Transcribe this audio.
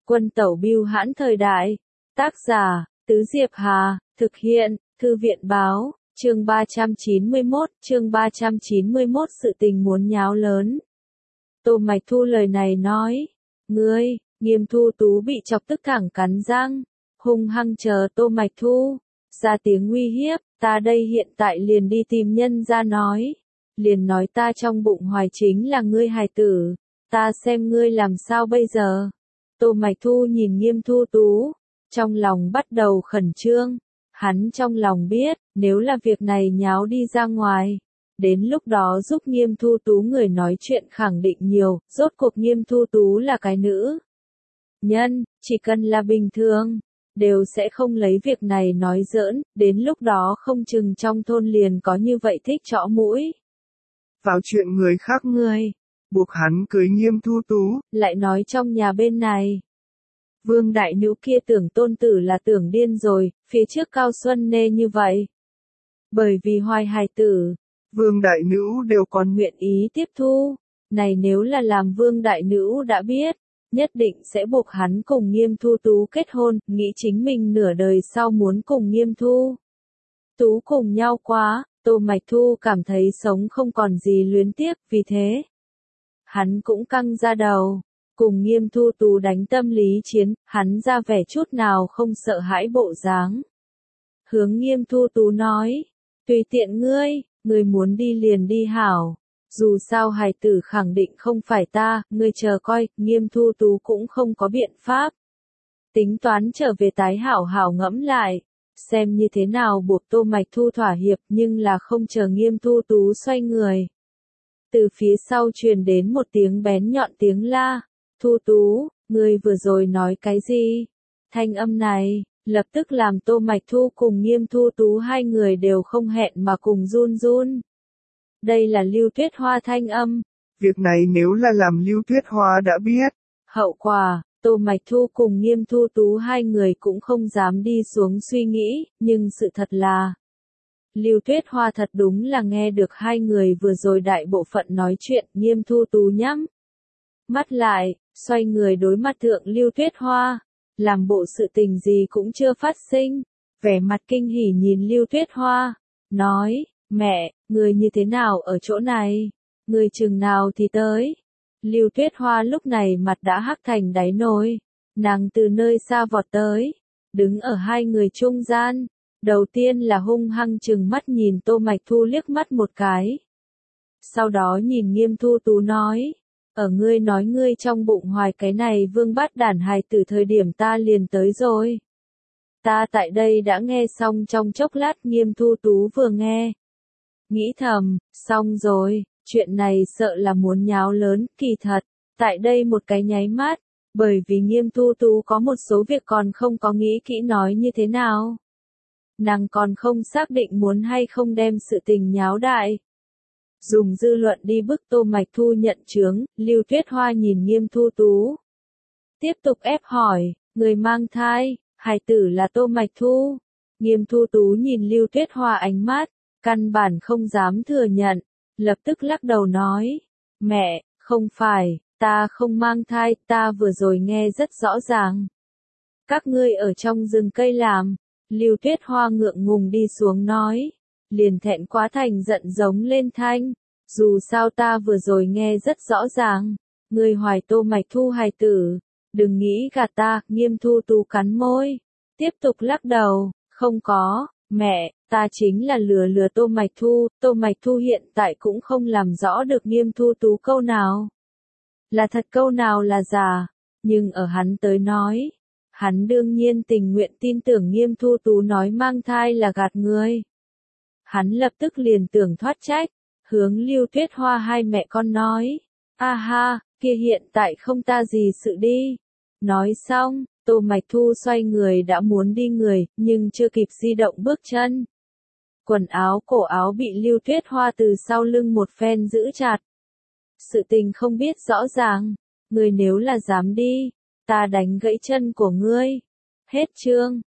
Quân tẩu bưu hãn thời đại. Tác giả, Tứ Diệp Hà, thực hiện, Thư viện báo, chương 391, sự tình muốn nháo lớn. Tô Mạch Thu lời này nói, ngươi, Nghiêm Thu Tú bị chọc tức thẳng cắn răng, hung hăng chờ Tô Mạch Thu, ra tiếng uy hiếp, ta đây hiện tại liền đi tìm nhân ra nói, liền nói ta trong bụng hoài chính là ngươi hài tử, ta xem ngươi làm sao bây giờ. Tô Mạch Thu nhìn Nghiêm Thu Tú, trong lòng bắt đầu khẩn trương, hắn trong lòng biết, nếu là việc này nháo đi ra ngoài, đến lúc đó giúp Nghiêm Thu Tú người nói chuyện khẳng định nhiều, rốt cuộc Nghiêm Thu Tú là cái nữ nhân, chỉ cần là bình thường, đều sẽ không lấy việc này nói giỡn, đến lúc đó không chừng trong thôn liền có như vậy thích chõ mũi. Vào chuyện người khác buộc hắn cưới Nghiêm Thu Tú, lại nói trong nhà bên này. Vương đại nữ kia tưởng tôn tử là tưởng điên rồi, phía trước Cao Xuân Nê như vậy. Bởi vì hoài hài tử, Vương đại nữ đều còn nguyện ý tiếp thu, này nếu là làm Vương đại nữ đã biết, nhất định sẽ buộc hắn cùng Nghiêm Thu Tú kết hôn, nghĩ chính mình nửa đời sau muốn cùng Nghiêm Thu Tú cùng nhau quá, Tô Mạch Thu cảm thấy sống không còn gì luyến tiếc, vì thế hắn cũng căng ra đầu, cùng Nghiêm Thu Tú đánh tâm lý chiến, hắn ra vẻ chút nào không sợ hãi bộ dáng. Hướng Nghiêm Thu Tú nói, tùy tiện ngươi muốn đi liền đi hảo, dù sao hài tử khẳng định không phải ta, ngươi chờ coi, Nghiêm Thu Tú cũng không có biện pháp. Tính toán trở về tái hảo hảo ngẫm lại, xem như thế nào buộc Tô Mạch Thu thỏa hiệp nhưng là không chờ Nghiêm Thu Tú xoay người. Từ phía sau truyền đến một tiếng bén nhọn tiếng la, Thu Tú, ngươi vừa rồi nói cái gì? Thanh âm này, lập tức làm Tô Mạch Thu cùng Nghiêm Thu Tú hai người đều không hẹn mà cùng run run. Đây là Lưu Tuyết Hoa thanh âm. Việc này nếu là làm Lưu Tuyết Hoa đã biết. Hậu quả, Tô Mạch Thu cùng Nghiêm Thu Tú hai người cũng không dám đi xuống suy nghĩ, nhưng sự thật là Lưu Tuyết Hoa thật đúng là nghe được hai người vừa rồi đại bộ phận nói chuyện, Nghiêm Thu Tú nhắm mắt lại, xoay người đối mặt thượng Lưu Tuyết Hoa, làm bộ sự tình gì cũng chưa phát sinh, vẻ mặt kinh hỉ nhìn Lưu Tuyết Hoa, nói, mẹ, người như thế nào ở chỗ này, người chừng nào thì tới. Lưu Tuyết Hoa lúc này mặt đã hắc thành đáy nồi, nàng từ nơi xa vọt tới, đứng ở hai người trung gian, đầu tiên là hung hăng chừng mắt nhìn Tô Mạch Thu liếc mắt một cái. Sau đó nhìn Nghiêm Thu Tú nói, ở ngươi nói ngươi trong bụng hoài cái này vương bát đản hài từ thời điểm ta liền tới rồi. Ta tại đây đã nghe xong trong chốc lát. Nghiêm Thu Tú vừa nghe, nghĩ thầm, xong rồi, chuyện này sợ là muốn nháo lớn, kỳ thật, tại đây một cái nháy mắt, bởi vì Nghiêm Thu Tú có một số việc còn không có nghĩ kỹ nói như thế nào. Nàng còn không xác định muốn hay không đem sự tình nháo đại. Dùng dư luận đi bức Tô Mạch Thu nhận chướng, Lưu Tuyết Hoa nhìn Nghiêm Thu Tú. Tiếp tục ép hỏi, người mang thai, hài tử là Tô Mạch Thu. Nghiêm Thu Tú nhìn Lưu Tuyết Hoa ánh mắt, căn bản không dám thừa nhận, lập tức lắc đầu nói, mẹ, không phải, ta không mang thai, ta vừa rồi nghe rất rõ ràng. Các ngươi ở trong rừng cây làm, Lưu Tuyết Hoa ngượng ngùng đi xuống nói, liền thẹn quá thành giận giống lên thanh, dù sao ta vừa rồi nghe rất rõ ràng, ngươi hoài Tô Mạch Thu hài tử, đừng nghĩ gạt ta. Nghiêm Thu Tú cắn môi, tiếp tục lắc đầu, không có, mẹ, ta chính là lừa Tô Mạch Thu. Tô Mạch Thu hiện tại cũng không làm rõ được Nghiêm Thu Tú câu nào là thật câu nào là giả, nhưng ở hắn tới nói, hắn đương nhiên tình nguyện tin tưởng Nghiêm Thu Tú nói mang thai là gạt người. Hắn lập tức liền tưởng thoát trách, hướng Lưu Tuyết Hoa hai mẹ con nói, a ha, kia hiện tại không ta gì sự đi. Nói xong, Tô Mạch Thu xoay người đã muốn đi người, nhưng chưa kịp di động bước chân. Quần áo cổ áo bị Lưu Tuyết Hoa từ sau lưng một phen giữ chặt. Sự tình không biết rõ ràng, người nếu là dám đi, ta đánh gãy chân của ngươi. Hết chương.